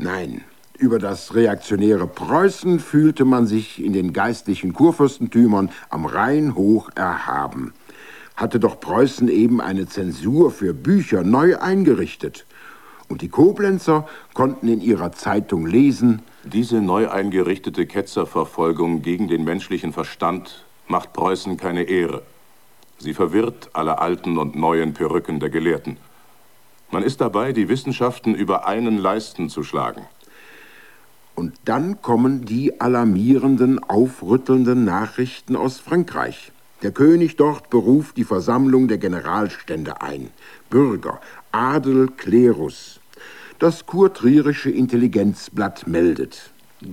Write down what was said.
Nein, über das reaktionäre Preußen fühlte man sich in den geistlichen Kurfürstentümern am Rhein hoch erhaben. Hatte doch Preußen eben eine Zensur für Bücher neu eingerichtet. Und die Koblenzer konnten in ihrer Zeitung lesen: Diese neu eingerichtete Ketzerverfolgung gegen den menschlichen Verstand macht Preußen keine Ehre. Sie verwirrt alle alten und neuen Perücken der Gelehrten. Man ist dabei, die Wissenschaften über einen Leisten zu schlagen. Und dann kommen die alarmierenden, aufrüttelnden Nachrichten aus Frankreich. Der König dort beruft die Versammlung der Generalstände ein. Bürger, Adel, Klerus. Das kurtrierische Intelligenzblatt meldet: